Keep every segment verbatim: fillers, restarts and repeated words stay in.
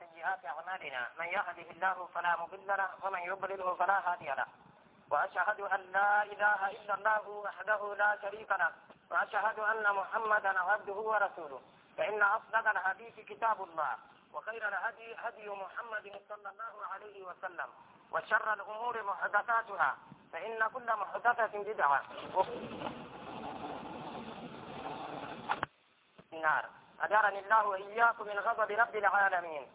سيئات أعمالنا من يهده الله فلا مضل له ومن يضلله فلا هادي له وأشهد أن لا إله إلا الله وحده لا شريك له وأشهد أن محمدا عبده ورسوله فإن أصدق الحديث كتاب الله وخير الهدي هدي محمد صلى الله عليه وسلم وشر الأمور محدثاتها فإن كل محدثة بدعة النار أجارني الله وإياكم من غضب رب العالمين.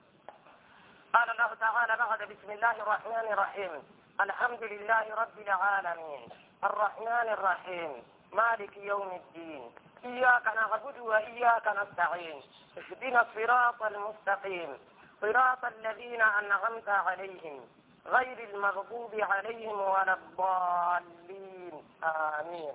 قال الله تعالى بعد بسم الله الرحمن الرحيم الحمد لله رب العالمين الرحمن الرحيم مالك يوم الدين إياك نعبد وإياك نستعين اهدنا الصراط المستقيم صراط الذين أنعمت عليهم غير المغضوب عليهم ولا الضالين آمين.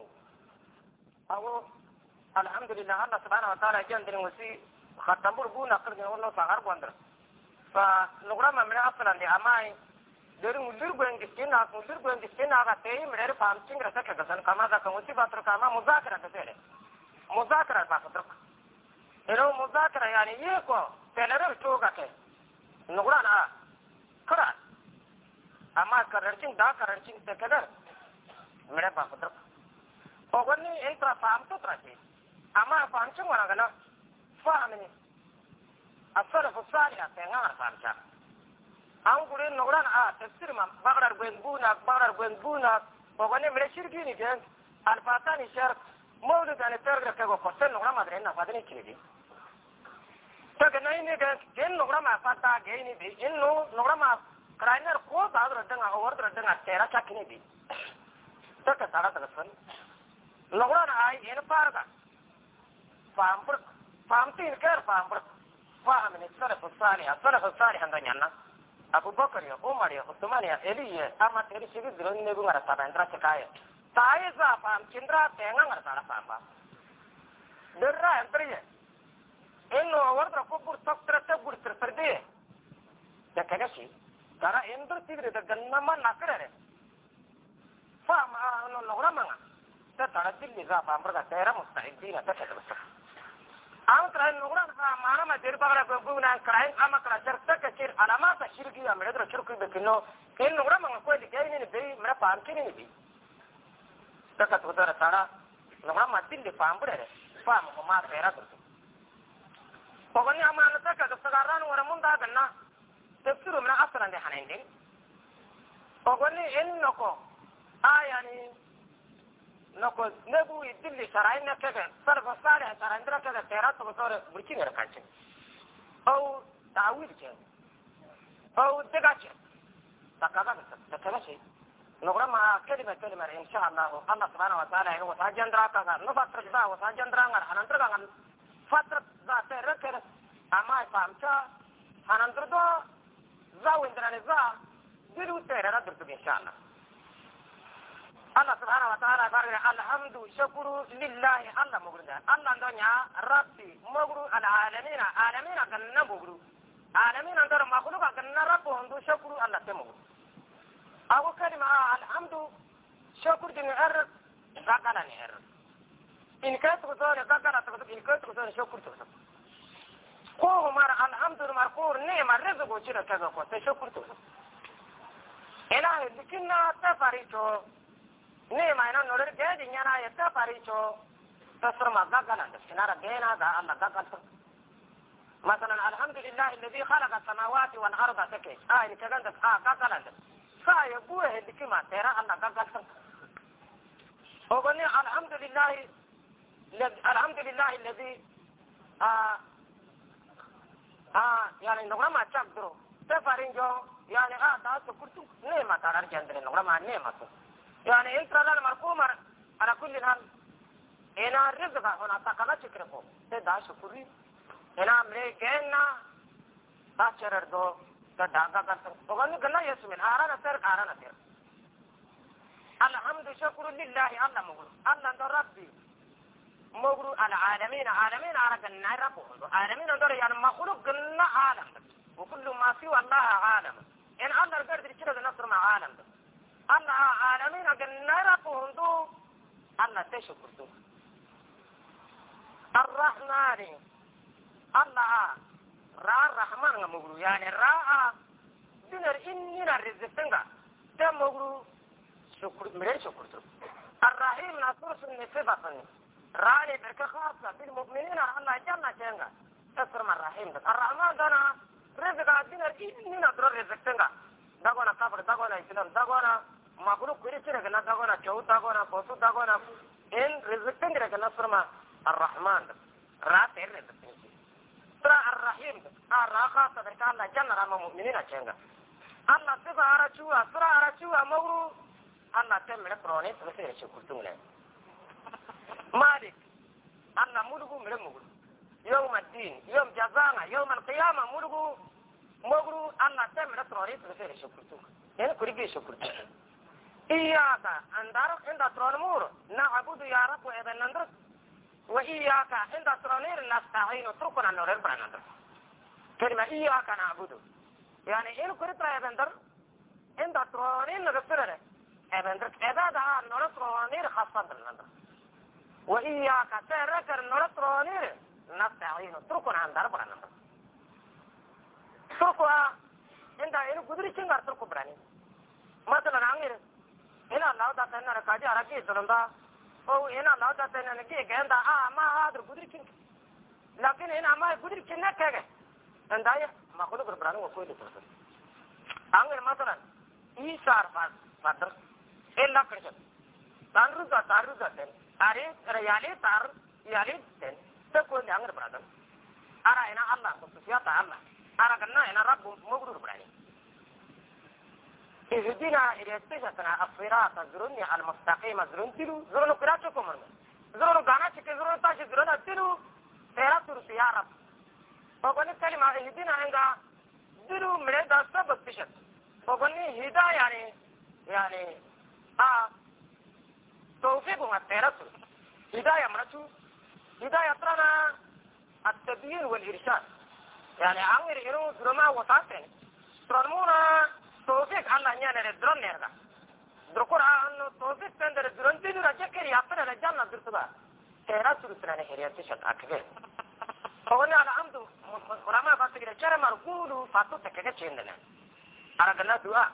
أو الحمد لله الله سبحانه وتعالى جندن وسي ختمبر بونا قرن والله صغار بندر فنقرأ من أصلا لأماي dari mulir gue yang kisina, mulir gue yang kisina agak teh, mereka paham cing rasa kegasan kama agak kemusi bater kama muzakir ada teh, muzakir apa betul? Itu muzakir yani iya kok, teler itu gak teh, nukuran ah, keran, ama keran cing dah keran cing teh keran, mereka paham betul. Pokoknya ini intra paham tuh terasi, ama paham cing orang kena, paham ini, asal fusari ya tengah paham cak. Ang kuliah nukuran ah tafsir mam bagrar guen bunak bagrar guen bunak pokoknya mereka syirki ni kan al-fatah ni syar maulid ane terger kego kosen nukuran madre na fatah ni kiri terkena ini kan gen nukuran ma fatah gen ini di inu nukuran ma kerana ko bagrar dengan awar dengan tera cak ini di terkena salah terkesan nukuran ay ini parga paham per paham tin ker paham per paham ini saraf sari saraf sari handanya na Abu Bakar ya, Umar ya, Utsman ya, Eli ya, amat Eli sih dulu ini gue nggak salah entra cekaya. Saya siapa? Cindra tengah nggak salah apa? Derra entri ya. Eno awal terkubur tok terkubur terperdi. Ya kayaknya sih. Karena entri tidak ada nama nakar ya. Faham? Ano orang mana? Saya tak ada di siapa. Mereka daerah mustahil di nggak terkena besar. Ang terakhir nukuran mana macam bagara guna kerain ama kerajaan terkecil alamat syirki ya mereka syirki begino ini nukuran mengaku di kain ini beri mereka paham kini ini terkait utara sana nukuran mati di paham berada paham kemat merah tu pokoknya amanah terkait sekarang orang muda kena tafsir mereka asal anda hanin pokoknya ini noko ayah ni noko nebu idilli sarain na kega sarfa sare sarandra kega terat to sore burki ne rakance au tawil je au tegache takaga takaga shi nokra ma kelima kelima insyaallah Allah subhanahu wa ta'ala wa sajandra kaga no fatra da wa sajandra ngar anantra kan fatra da terra kera ama pamcha anantra do zawindra ne za diru terra durtu insyaallah Allah subhanahu wa ta'ala barga alhamdu syukuru lillahi Allah mugrida Allah donya rabbi mugru al alamin alamin ganna mugru alamin andar makhluk ganna rabbu hundu syukuru Allah temu aku kalima alhamdu syukur din er rakana ni er in ka to to rakana to in ka to to syukur to ko mar alhamdu marqur ni mar rizqu chira kaga ko te syukur to ela dikinna tafaricho ni mana nolur jadi nyana ya tafaricho tasrama gagalan sinara bena ga Allah gagal مثلا الحمد لله الذي خلق السماوات والارض تكي اه ni kagan da ah gagalan sa ya buhe dikima tera Allah gagal ogoni alhamdulillah alhamdulillah الذي ah ah yani nograma chak dro tafarinjo yani ah da to kurtu ne matarar jandre nograma ne mato يعني انت لا مرقوم على كل حال انا الرزق هنا تقلا شكركم ده شكري انا مريكنا تاشر دو تداغا كان وغني قلنا يسمن ارانا سر ارانا سر الحمد شكر لله الله مغرو الله ربي مغرو العالمين عالمين على قلنا رب العالمين دور يعني مخلوق قلنا عالم وكل ما سوى الله عالم ان الله قدر كده نصر مع عالم Allah alamin agan nara pundu Allah te syukur Ar-Rahmani Allah را الرحمن مغرو يعني را دينر إننا رزقنا ده مغرو شكر مرين شكر الرحيم نصر سن صفة راني بركة خاصة بالمؤمنين الله جنة جنة تسرم الرحيم الرحمن دنا رزق دينر إننا در رزقنا دعوانا كفر دعوانا إسلام دعوانا مغرو كريشة كنا دعوانا جود دعوانا بوسو دعوانا إن رزقنا كنا سرما الرحمن رات الرزق ترى الرحيم الرخاء تذكر الله جنة رام مؤمنين أشينغ الله سبحانه أرجوه ترى أرجوه مورو الله تملك بروني تبصير شو كلتون له مالك الله ملكه ملك مغرو يوم الدين يوم جزانا يوم القيامة ملكه مغرو الله تملك بروني تبصير شو كلتون يعني كريجي شو كلتون إياك أندار عند ترانمور نعبد يا رب وإذا نندر وإياك عند ترانير نستعين تركنا نورر برانندر كلمة إياك نعبد يعني إن كريت لا يبندر عند ترانير نغفره يبندر إذا دعا نور ترانير خاصة برانندر وإياك تركر نور ترانير نستعين تركنا نندر برانندر تركوا عند إن قدري شنعر تركوا براني مثلا عمير هنا الله تعالى نركاجي عربي سلندا أو هنا الله تعالى نجي كهندا آه ما هذا قدري كين لكن هنا ما قدري كين نكعه عندايا ما كله بربرانه وكوي لتوصل عمير مثلا إيشار فاد فادر إلا كرجل تارو تارو تارو أري ريالي تار يالي تن تكون عمير برادر أرا هنا الله خصوصيات الله أرا كنا هنا رب مقدور براني إهدنا إلى استجتنا الصراط الزرني المستقيم زرن تلو زرن كراتكم مرنا زرن غانا تك زرن تاج زرن تلو ترى ترسي يا رب فقولي كلمة إهدنا عندها تلو من ده سبب بشت فقولي هداية يعني يعني آه توفيق ما ترى هداية مرتو هداية ترانا التبيين والإرشاد يعني عمر إنه درما وطاسين ترمونا توفيق الله نيانا الدرون نيردا دركور أنه توفيق تندر الدرون تيجي رجعك يابنا رجعنا درتبا ترى سرسنا نهريا تشت أكبر فوانا على عمدو مرامع فاتك رجع مرقولو فاتو تكجة شيندنا أرجعنا دعاء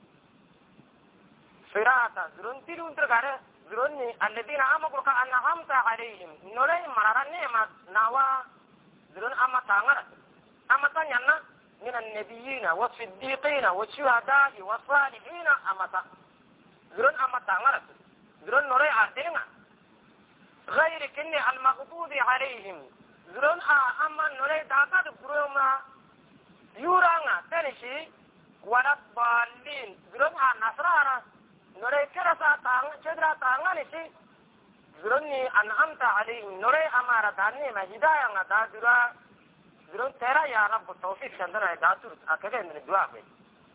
فراتا درون تيجي دركاره دروني الذين آمنوا كأن همت عليهم نوري مرارني ما نوا درون أما تانغرا أما تانيانا من النبيين والصديقين والشهداء والصالحين أمتا درون أمتا غرس درون نوري عدينا غير كني المغضوب عليهم درون أما نوري داكاد بروما يورانا تنشي ولا بالين درون نصرارا نوري كرسا تانغ شدرا تانغانشي دروني أنعمت عليهم نوري أمارا داني ما هدايا غدا درا درون ترى يا رب توفيق شندنا داتور أكيد من الدعاء بي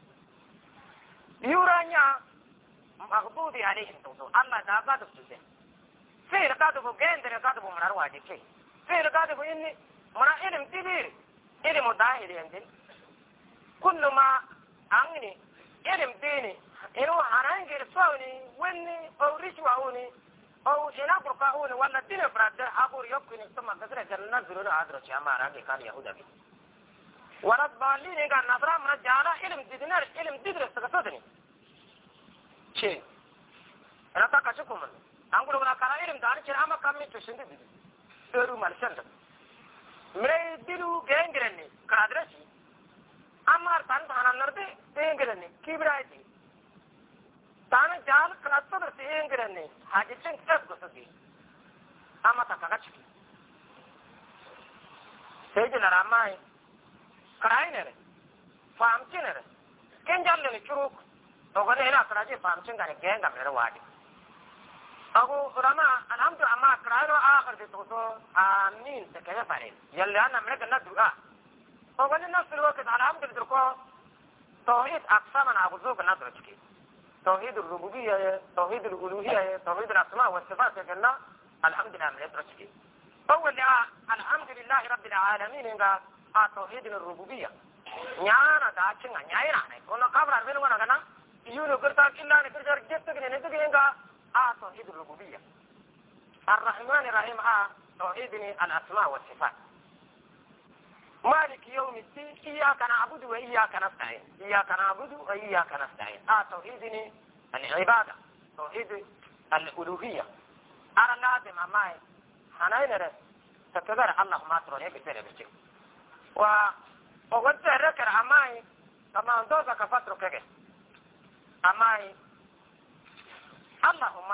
يورانيا مغضوب عليهم توصل الله دعاء تفسده في ركعته بجند ركعته بمرار واجب في في ركعته بإني منا علم تبير علم داهر ينزل كل ما عني علم ديني إنه هنانجر سووني وإني أو رشواني أو إنا بركاون ولا دين فراد أبور يمكن يسمى كثرة جنة زرنا عذرة شامارا كان يهودا بي ورد بالين كان نظرة من جالا علم دينار علم دينار سكتوني شيء أنا تكشفكم من أقول ولا كلا علم دار شيء أما كم يتوشند بيد سيرو مالشند مري ديلو جينغرني كادرسي أما تان تانا نرده جينغرني كيبرايتي تانا جال كلاستر سينغرني حاجتين كيف قصدي أما تكاكشكي سيد الرامي كراينر فامشينر كن جالني شروك أقول هنا كراجي فامشين كان جينغ غير واجي أبو راما الحمد لله كراينو آخر بتوصو آمين تكيه فارين يلي أنا مريك الندعاء أقول نفس الوقت الحمد لله توحيد أقسامنا أبوزوك ندرجكي توحيد الربوبية توحيد الألوهية توحيد الأسماء والصفات كنا الحمد لله من يدرسكي أول الحمد لله رب العالمين إنها توحيد الربوبية نيانا داشنا نيانا كنا قبل أربعين وانا كنا يونو كرتاك إلا نكرجر جبتك نتكي إنها توحيد الربوبية الرحمن الرحيم توحيد الأسماء والصفات مالك يوم الدين إياك نعبد وإياك نستعين إياك نعبد وإياك نستعين آه توحيدني العبادة توحيد الألوهية أنا لازم أماي حنين رس تكبر الله ما تروني بسير بسير و وقلت ركر أماي كما أندوزا كفتر كده أماي اللهم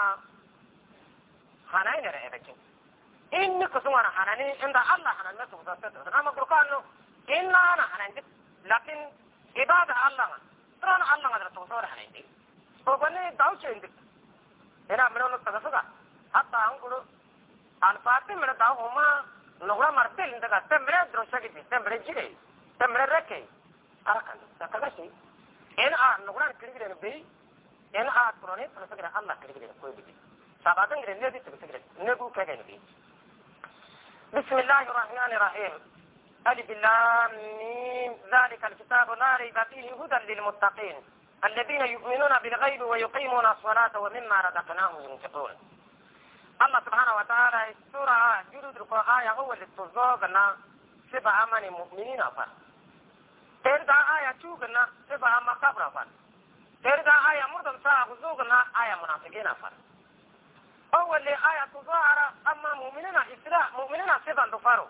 حنين رس بسير إني كسوانا حناني عند الله حنان ما تقصد أنا بقولانه إن أنا حنان لكن عبادة الله ترى الله ما تقصد حنان وقولني داوش عندك هنا منو نتكسر حتى أنقول الفاتح من داو هما نقول مرتين عندك تمرة دروسة كذي تمرة جري تمرة ركي أركان تكسر إن آ نقول كذي نبي إن آ تراني تكسر الله كذي كوي بيجي سبعة غير نبي تكسر نبو كذي نبي بسم الله الرحمن الرحيم ألف لام ميم ذلك الكتاب لا ريب فيه هدى للمتقين الذين يؤمنون بالغيب ويقيمون الصلاة ومما رزقناهم ينفقون الله سبحانه وتعالى السورة جلد القرآن أول التزوغنا سبع أمان المؤمنين أفر ترجع آية شوغنا سبع أمان قبر أفر ترجع آية مردم ساعة غزوغنا آية منافقين أفر أول آية تظاهر أما مؤمنين إسراء مؤمنين سبع دفارو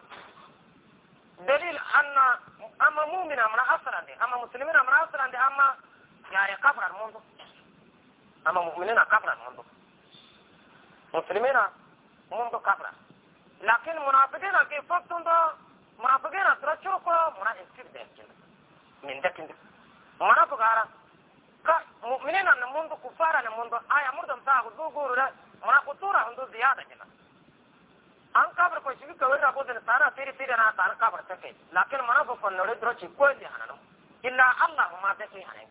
دليل أن أما مؤمنين من أصلا دي أما مسلمين من أصلا دي أما يعني كفر المنظر أما مؤمنين كفر المنظر مسلمين منذ كفر لكن منافقين كيف فتندو منافقين ترشوكو منافقين دي من دكين دي منافق عرا مؤمنين أن منذ كفار أن منذ آية مردم ساقو دو قولوا لا منافقورة هندو زيادة كنا أن كبر كوي شبي كوي رابودن سارا تيري تيري أنا تان كبر تكي لكن منافق نريد رشي كوي دي هنانو إلا الله ما تكي هنين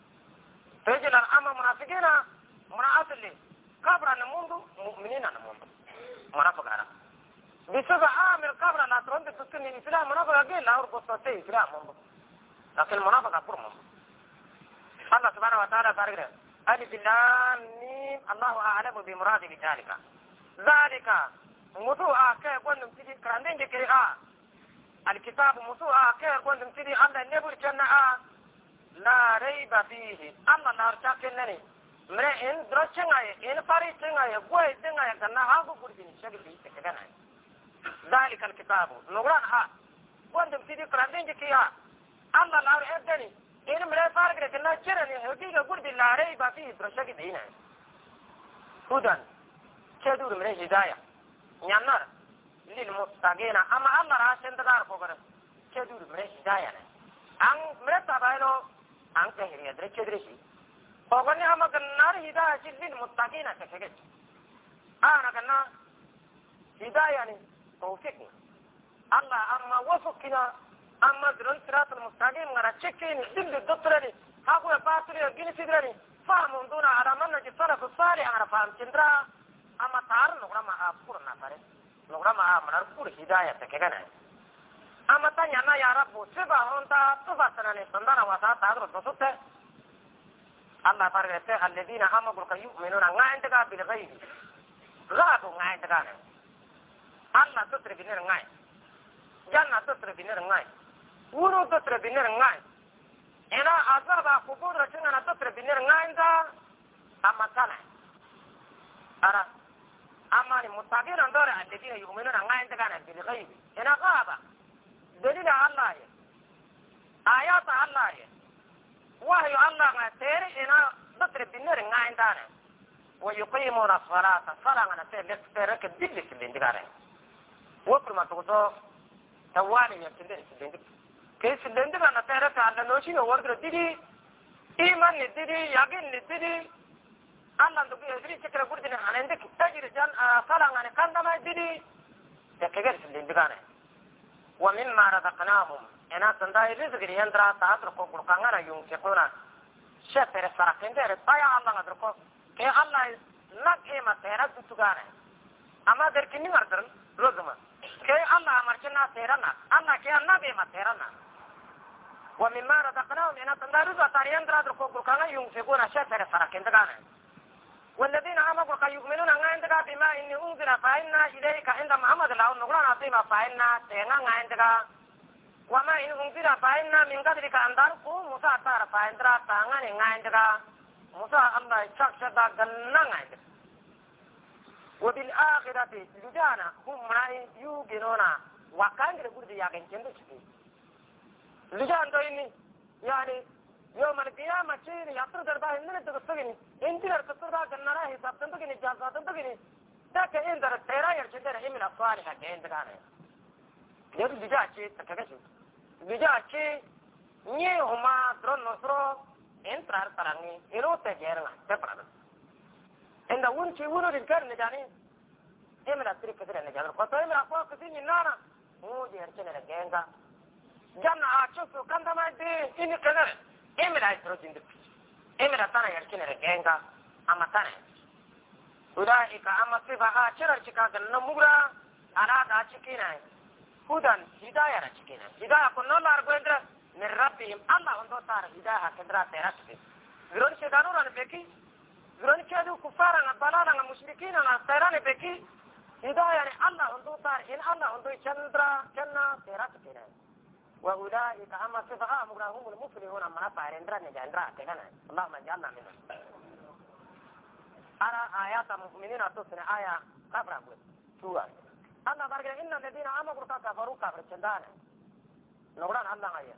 تجل الأمر منافقين منافق كبر أن منذ مؤمنين أن منذ منافق عرا بسبب عامل كبر لا ترند تسكن الإسلام منافق أجيل لا أربط صوتي إسلام منذ لكن المنافق أكبر منذ الله سبحانه وتعالى بارك ألف لام ميم الله أعلم بمراد بذلك ذلك موضوع كي قلنا تدي كراندين جكري آ الكتاب موضوع كي قلنا تدي الله نبور جنة آ لا ريب فيه الله لا رشاكنني من إن درشنا إن فارسنا يقوي دنا يكنا هاغو بردين شكل بيت كذا ذلك الكتاب نقرأ ها قلنا تدي كراندين جكري آ الله لا رشاكنني إن من فارق لكنا شرني هديك قرد لا ريب فيه درشك دينا هدى كدور من الهداية ينار للمتقين أما الله راشن تدار فوقنا كدور من الهداية أن مرتبه أن كهري يدري كدري فوقنا أما كنار هداية للمتقين كفكت أنا كنا هداية توفيقنا الله أما وفقنا أما درون صراط المستقيم غير تشكين دل الدكتورني هاكو يفاتري يجيني سيدرني فهم دون على من نجي صرف الصالح أنا فهم تندرا أما تار نقرأ ما أذكر نفره نقرأ ما منرفور هداية كذا أما تاني يا رب سبع هوندا تفسرنا لسندنا وسا تادر تصوت الله بارك الذين آمنوا يؤمنون عندك بالغيب غابوا عندك الله تسري بنير عين جنة تسري بنير عين wuro dotre binir ngai ina azaba kubura tinga na dotre binir ngai da amatana ara amani mutaqina ndore alladina yu'minuna ngai da kana bil ghaib ina qaba dalila allah ya ayat allah ya wahyu allah ma tere ina dotre binir ngai da ne wa yuqimuna as-salata salanga te lektere ke dillik lindigare wokul ma to tawali ya tinde tinde كيف لندن أنا تعرف على نوشين وورد رديدي إيمان نديدي يقين نديدي الله نقول يدري شكل قردنا أنا عندك تاجر جان صلاة أنا كان دم نديدي تكجر في لندن ومما رزقناهم أنا تنداي رزق يندرا تاتركوا بركانا ينفقون شتر سرقين ده تايا الله ندركوا كي الله نك إيه ما تهرب تتوغانا أما دركني مردن روزما كي الله أمرنا تهرنا الله كي الله بما تهرنا ومما رزقناهم أنا تنداروا تاريان درا بركانا ينفقون شتر سرقين ده والذين آمنوا يؤمنون عندك بما إن أنزل فإنا إليك عند محمد الله نقولنا فيما فإنا تهنا عندك وما إن أنزل فإن من قبلك أن تركوا موسى ترى فإن ترى تانغان عندك موسى الله يشكشدا جنّا عندك وبالآخرة لجانا هم من يوقنون وكان يقول يا كنت لجان دويني يعني يوم القيامة شيء يطرد درباه إننا تقصدني إنتنا تقصدها جنّا هي سبتنتقني جازاتنتقني ذاك إن در التيرا يرشدنا إمن الصالحة كأن تكانه يبي لجان شيء تكذب لجان شيء نيه هما درون نصرو إن ترى تراني إلو تجارنا تبرد إن دون شيء ونو ذكر نجاني إمن السرير كثير نجاني قطعي من أقوى كثير نانا مو يرشدنا جنگا جمع أشوفه كم تما دي إني كذا إمن أيسرو جندك إمن تانا يرشدنا جنگا أما تانا أولئك أما صفة أشرر شكاك النمورة على داشكينا هدى هداية رشكينا هداية كنا الله أرغوين من ربهم الله أنتو تار هداية كدرا تيراشكي غرون شدانو ران بكي غرون شدو كفارا نبالا مشركين نستيران بكي هداية الله أنتو تار إن الله أنتو چندرا چنا تيراشكينا وأولئك أما صفة أمورا هم المفلحون أما نفارندرا نجاندرا كينا اللهم اجعلنا منهم على آيات المؤمنين تصنع آية كبرى قول سورة الله بارك إن الذين آمنوا كفروا كفر چندانا نوران الله آية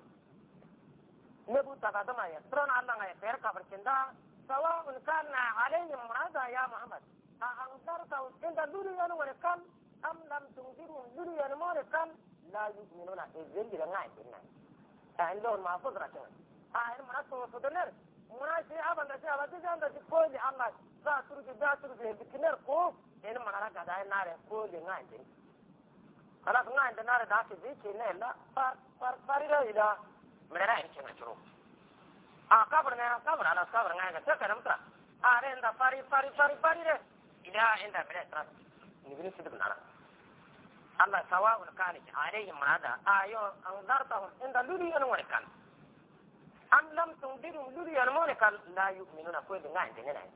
نبو تقدم آية ترون الله آية غير كفر چندا سواء كان عليهم ماذا يا محمد أنذرتهم إن دوريان ولكن أم لم تنذرهم دوريان ولكن لا يؤمنون إذن بلغاية الناس عندهم محفوظ رجل آية مناسبة وصدنر مناسبة أبدا شيء أبدا شيء أبدا شيء كل الله ذا ترك ذا ترك بكنر كوف إن من على كذا النار كل نايتين خلاص نايت النار ذاك ذي شيء لا فار فار فاريلا إذا من رأي شيء نشرو آه كبرنا كبر على كبر نايت سكر مترا آه عند فاري فاري فاري فاري ده إذا عند بلاد ترى نبي نسيب نارا الله سواء كان عليهم من هذا آيو أنذرتهم عند لولي أنو كان أم لم تنذرهم لولي أنو كان لا يؤمنون كل نايت نايت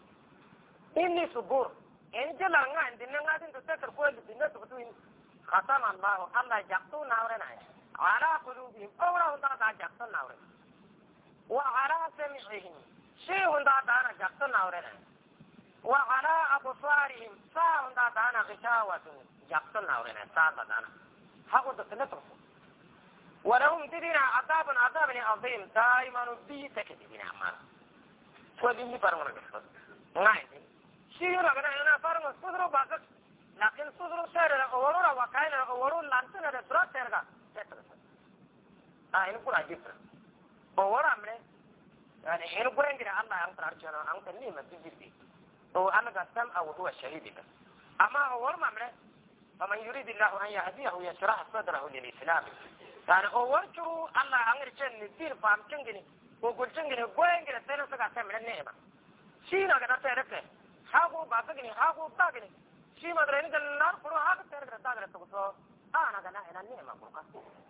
إني صبور إن جل عن ديننا قاعدين تذكر كل الدنيا تبتوين ختم الله الله جاكتو نورنا على قلوبهم أولا هندا دا جاكتو نورنا وعلى سمعهم شيء هندا دانا جاكتو نورنا وعلى أبصارهم سا هندا دانا غشاوة جاكتو نورنا سا دانا حقو تسنترف ولهم دينا عذاب عذاب عظيم دائما بي تكذبين أمان وديني برمنا بخص نايدين شيء لا كنا هنا فارم سودرو باكس لكن سودرو سير أورورا وكاين أورور لانسنا ده سيرغا آه إنه كل عجيب أورا مله يعني إنه كل عندنا الله أنت أرجعنا أنت ليه ما تجيبي هو أنا قسم أو هو الشهيد بس أما أور ما مله فمن يريد الله أن يهديه يشرح صدره للإسلام يعني أور شو الله أنغريشن نسير فام شنجني وقول شنجني قوين كده سير سكا سمع النعمة شيء لا كنا سيرك هاكو باكني هاكو باكني شيء ما درين كنا نقول هاكو سيرك تاجر تقصو أنا كنا هنا النعمة بوكا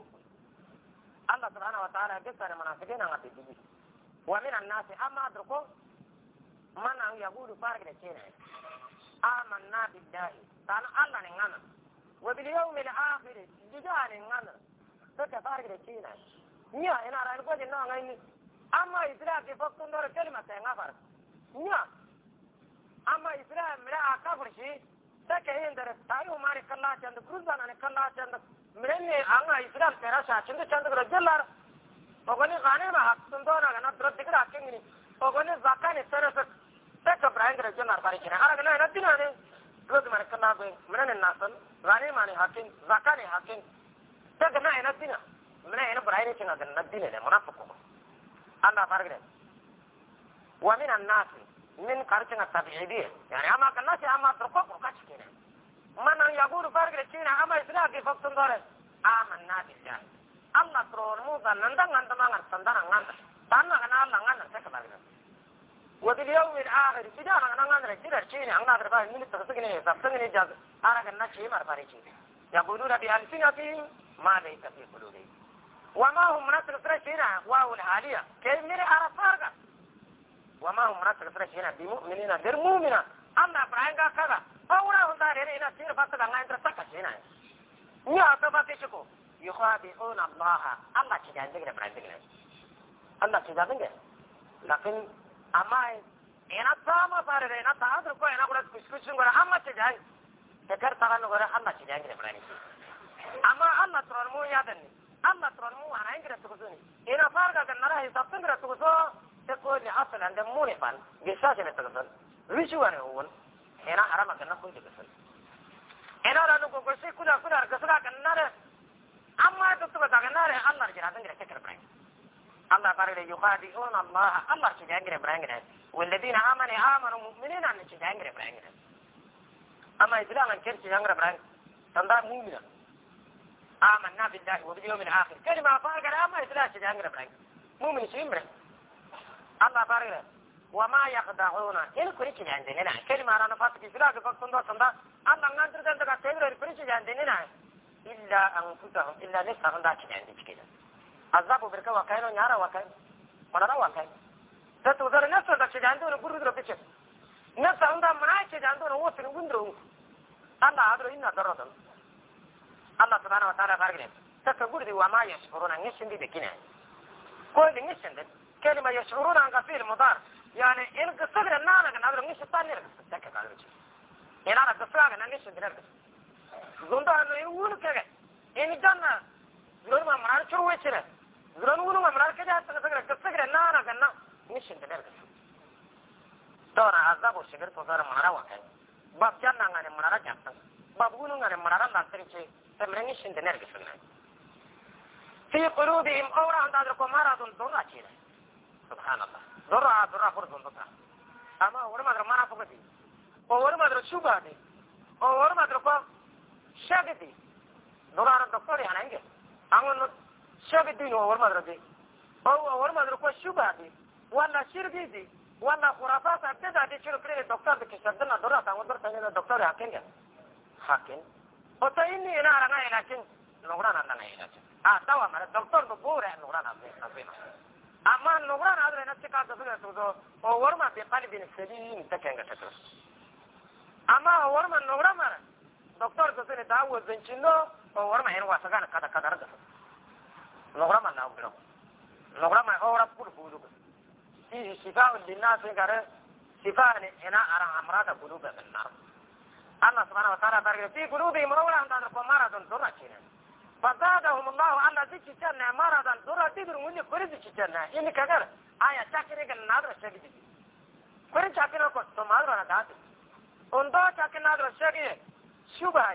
الله سبحانه وتعالى جسر منافقين عن تجيب ومن الناس أما أدركوا من أن يقول فارق الشيء آمنا بالله كان الله نعنا وباليوم الآخر جدال نعنا فكفارق الشيء نيا أنا رأيت قد نعنا أما إسلام في فقط نور كلمة نعبر نيا أما إسلام لا كفر شيء تكهين در تايو ماري كلا چند كروزانا كلا چند مني أنا إسلام تراشا چند چند رجلار وقولي غاني ما حق سندونا كنا درد دكرا كيني وقولي زكاني ترس تك براين رجلار باري كنا أنا كنا ندينا ده كروز ماري كلا بين مني الناسل غاني ماني حقين زكاني حقين تك كنا ندينا مني أنا براين كنا ندينا ده منافقون الله فارغ ومن الناس من كارثة التبعيدية يعني أما كنا شيء أما تركوا كاشكينا من يقول فارغ الشينا أما إسلام في فقط داره آمنا بالله الله ترون موسى نندن عند ما عند سندان عند تانا كنا الله عند سكبر وباليوم الآخر إذا أنا عند رجال الشينا عند أدربا من تسكني سبسكني جاز أنا كنا شيء ما فارغ يقولون بألسنتهم ما ليس في قلوبهم وما هم مناسب فرشنا واو الحالية كلمة عرفارك وما هم مناسب فرشنا بمؤمنين غير مؤمنين أما براينغا كذا أولا هم دارين إلى سير فاتك عن عند سكشنا نيا تباتيشكو يخادعون الله الله تجان ذكر بران ذكر الله تجان ذكر لكن أما إنا تاما بارد إنا تاذر كو إنا قرأت كسكسون قرأ أما تجان ذكر تغنو قرأ الله تجان ذكر بران أما الله ترمو يادني الله ترمو أنا إنكر تكسوني إنا فارقا كنرا حساب تنكر تكسو تقول لي أصلا عند موني فان بيساجة تكسون ريشواني هون إنا حرام كنا كوي تكسون إنا لانو كوكسي كودا كودا كسلا كنرا أما تكتب كنرا الله رجع تنكر تكر بران الله بارك يخادعون الله الله تجانغر برانغر والذين آمنوا آمنوا مؤمنين أن تجانغر برانغر أما إسلام أن كير تجانغر برانغر تندا مؤمنا آمنا بالله وباليوم الآخر كلمة بارك أما إسلام تجانغر برانغر مؤمن سيمر الله بارك وما يخدعون إن كل تجانغرنا كلمة أنا فاتك إسلام فقط تندا تندا الله نانتر تندا كتير كل تجانغرنا إلا أنفسهم إلا نفسهم دا تجانغر كذا عذاب بركة وكاينو نيارا وكاين منارا وكاين تتوزر نفسه دا شجاندون برودر بيچ نفسه عندها مناي شجاندون هو سنغندرو الله هذا إننا درودن الله سبحانه وتعالى بارك تتقول دي وما يشعرون نيشن دي بكينا كل نيشن دي كلمة يشعرون عن قصير المضار يعني إن قصير النانا كان هذا نيشن تاني رقص تكت على وجه إن أنا قصير كان نيشن دي رقص زوندا إنه يقول كذا إن جانا زور ما منار شروع يصير زور نقول ما منار كذا تنسكر تنسكر النانا كنا نيشن دي رقص دورا عذاب وشجر توزار منارا وكاين باب جانا عن منارا جاتا باب قولوا عن منارا لانتريشة تمرين نيشن دي رقص في قلوبهم أورا عند ذلكم مرض ضرة كذا سبحان الله ضرة ضرة فرض ضرة أما أورا ما در ما فقدي أورا ما در شو بعدي أورا ما در كم شاكدي ضرة عن الدكتور يعني إنجيل أمون شاكدي أورا ما در دي أو أورا ما در كم شو بعدي ولا شرقي دي ولا خرافات أبدا دي شو كده الدكتور بكشفنا ضرة تامو ضرة تاني الدكتور حكيم حكيم وتاني أنا أنا لكن نوران أنا لكن آه توا ما الدكتور بقوله نوران أبدا أبدا أما نوران هذا نفسه كذا تقول تقول أول ما بقلب سليم تكينك تقول أما أول ما نوران ما دكتور تقول داو زنجنو أول ما هنا واسكان كذا كذا رجع نوران ما نقول نوران ما أول بقول بقوله في شفاء للناس كذا شفاء هنا على أمراض قلوب النار الله سبحانه وتعالى بارك في قلوبهم أولا عند مرض ضرة فزادهم الله على ذي جنة مرضا ضرة تدر مني كريز جنة إني كذا آية شاكرة كنادر شاكرة كريز شاكرة كو تمادر أنا دات أندو شاكرة نادر شاكرة شو باي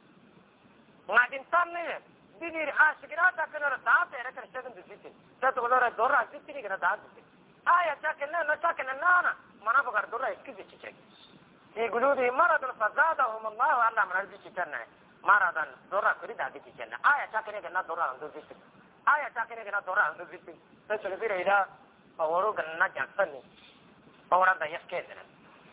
نادين تامني دينير عاشقنا شاكرة دات إيرك شاكرة دزيتين تقولوا ضرة دزيتين كنا دات آية شاكرة نا شاكرة نانا منا بقر ضرة إسكيز شاكرة في قلوبهم مرض فزادهم الله على مرض جنة maradan dora kuri da biki kenan aya ta kene ganna dora ando biki aya ta kene ganna dora ando biki sai ce bire ida aworo ganna jaksani awara da yaske kenan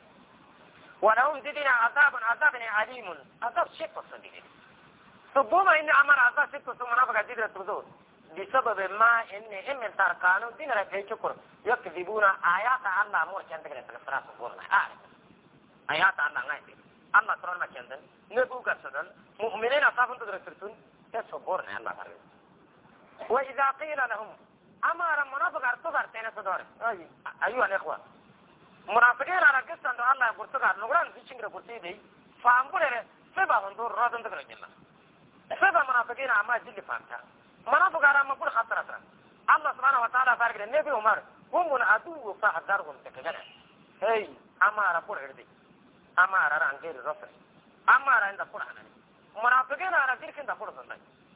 ولهم زدنا عذاب عذاب عليم عذاب شيء صديق ثم ان امر عذاب شيء ثم نفق زدنا تزود بسبب ما ان ان تركانو دين ركعه شكر يكذبون ايات الله مو كان تقرا تفسير سبحان ايات الله غايب الله ترى ما كان نبوك سدن مؤمنين أصابون تدرسون تصبرنا الله تعالى وإذا قيل لهم أما المنافق أرتقر تين صدور أي أيها الإخوة منافقين على قصة أن الله يقرتقر نقران في شنكر قرتيدي فأنقل سبا هندور رادن تقرأ جنة سبا منافقين أما جل فانتا منافق على مقول خطر أسرا الله سبحانه وتعالى فارق النبي عمر هم من عدو فحذرهم تكجنة هاي أما ربور عردي أما رأى غير الرسل أما رأى عند القرآن منافقين على ذلك عند القرآن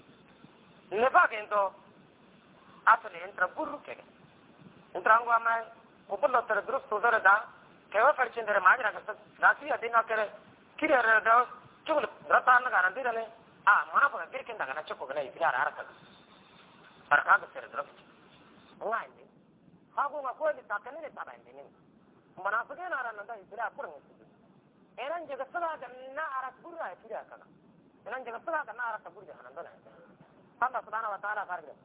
نفاق عندو أصل أنت برو كذا أنت رانغوا ما قبل ترى دروس تودر دا كيف فرشين ترى ما جرى كذا ناسي أدينا كذا كذا ردا شغل رتان كذا نندير له آه منافق ذلك عند كذا شكو كذا يبيع عارك أركان ترى دروس الله عندي هاكو ما كوي تاكلني تابع عندي منافقين على نندا يبيع قرآن إيران جت سلا كنا عرق برا يبيع كذا إيران جت سلا كنا عرق برا جهنم دلنا الله سبحانه وتعالى فارق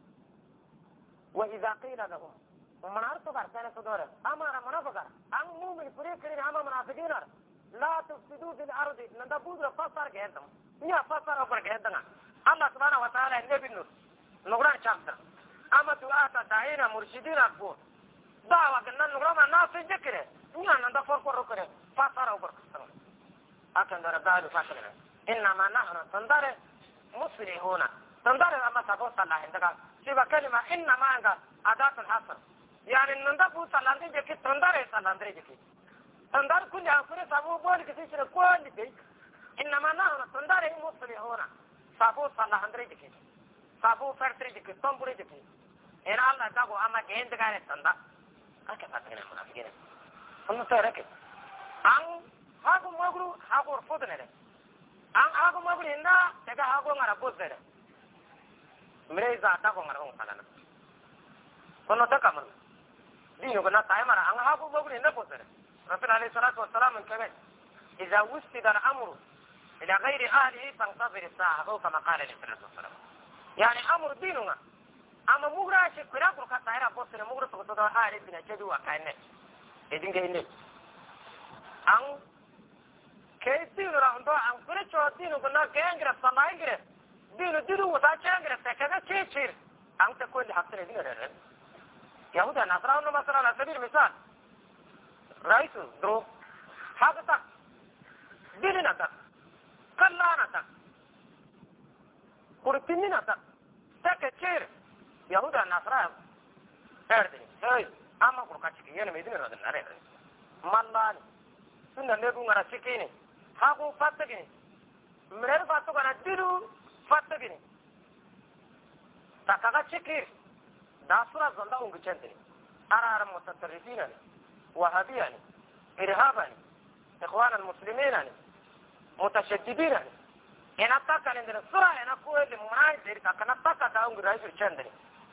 وإذا قيل لهم منارتو كارتنا سدورة أما منافقة أم مؤمن فريق كريم أما منافقين لا تفسدوا في الأرض نندا بود فسر كهدم يا فسر أفر كهدنا الله سبحانه وتعالى النبي نور نقرأ شخصا أما دعاة داعين مرشدين أبو دعوة قلنا نقرأ ما الناس يذكره نحن ندفر قرر كره فاصار وبرك أكن در دارو فاكرنا إنما نحن تندر مصلحون تندر أما سبوا صلى عندك سيبا كلمة إنما عندك أداة الحصر يعني نندفو صلى عندك جكي تندر صلى عندك جكي تندر كل أخوة سبوا بول كسي شر كل دي إنما نحن تندر مصلحون سبوا صلى عندك جكي سبوا فرتري جكي تنبري جكي إن الله تقو أما جهند كان تندر أكيد فاكرنا منافقين ثم تركت أن hagu magru hagu fudnere an hagu magru inda daga hagu ngara bozere mreza ta ko ngara on kalana kono taka man dinu kana taymara an hagu magru inda bozere rasul alayhi salatu wassalam kabe idha wustida al-amru ila ghairi ahlihi fantazir as-sa'a aw kama qala alayhi salatu wassalam yani amru dinuna amma mugra shi kira ko ka tayra bozere mugra to to ahli bin jadu wa kanne edinge inde an kay dinu rando an kure cho dinu gna gengra samaingre dinu dinu wata changre takaga chechir an ta kulli hakre dinu rere yahuda nasra no masra ala sabil misal raisu dro hagata dinu nata kallana ta kurtini nata takachir yahuda nasra erde hey amma kurkachiki yana medinu rado nare mallani sunna nebu ngara sikini hagu fatagini mrer fatu kana dilu fatagini takaga chikir dasura zonda ungu chendini ara ara mutatarrifina wahabiyani irhabani ikhwan almuslimin mutashaddidina ena takale ndina sura ena kuwele munai deri takana takata ungu raisu chendini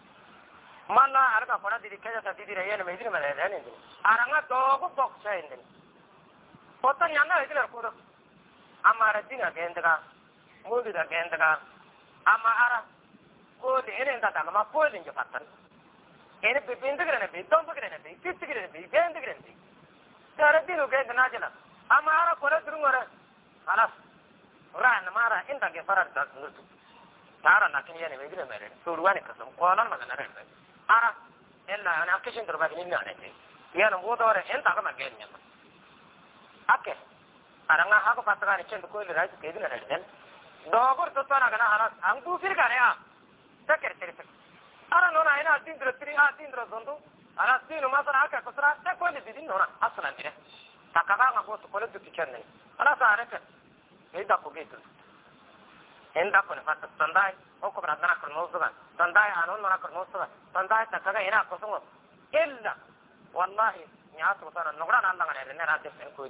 malla arga fara diri kaja sadidira yene medina malene aranga dogo boksa indini Foto nyanda itu lah kudo. Amara dina gendega, mudi da gendega, ama ara kodi ini entah tak nama kodi je patan. Ini bibintu kira nabi, tombo kira nabi, kisi kira nabi, gendu kira nabi. Cara dinu gend najela. Ama ara kola turun ora, alas. Ora namara entah ke farar das nutu. Cara nakin ya nabi gila mere. Suruan ikasam, kolan mana nare. Ara, ella anak kishin terbagi ini ane je. Ya nabi itu orang entah ke magennya. Ake, aranga hago patagani chendu ko ile raisu kedi na reden dogor to tana kana hara angu fir kare a taker tere ara nona ina tindro tri a tindro zondu ara tinu masara aka kusra ta ko le bidin nona aslan dire takaga nga ko to ko le tu kichenne ara sa are ka eda ko getu enda ko ne fatta tandai o ko bradana ko no suga tandai anon nona ko no suga tandai takaga ina ko sungo illa wallahi nyaatu tara nogran anda ngare ne rate ko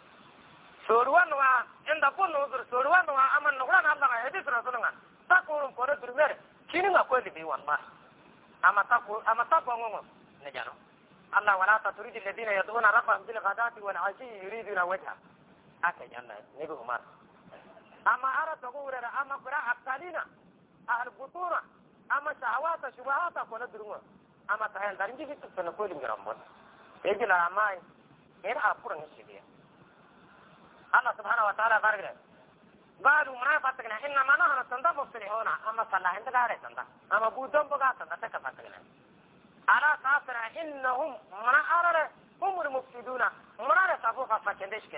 Soruan wa enda pun nuzur soruan wa aman nugran Allah ga hadis rasulullah takurun ko dur mer kini ga ko di wallahi ama taku ama taku ngongo ne jano Allah wala tatrid alladhina yad'una rabbahum bil ghadati wal 'ashi yuriduna wajha aka janna ne bi umar ama ara tagura ama qira aqtalina ahl butura ama shahawata shubahata ko durunga ama tahan darinji fitu ko ko dingrambon ejila amai era apurang sidia Allah subhanahu wa ta'ala bargre baru munafiqina inna ma nahnu tandabu silihuna amma sallah inda gare tanda amma budon boga tanda taka fatigina ala kafira innahum mana arara humul mufsiduna mana sabu fa fakendeshke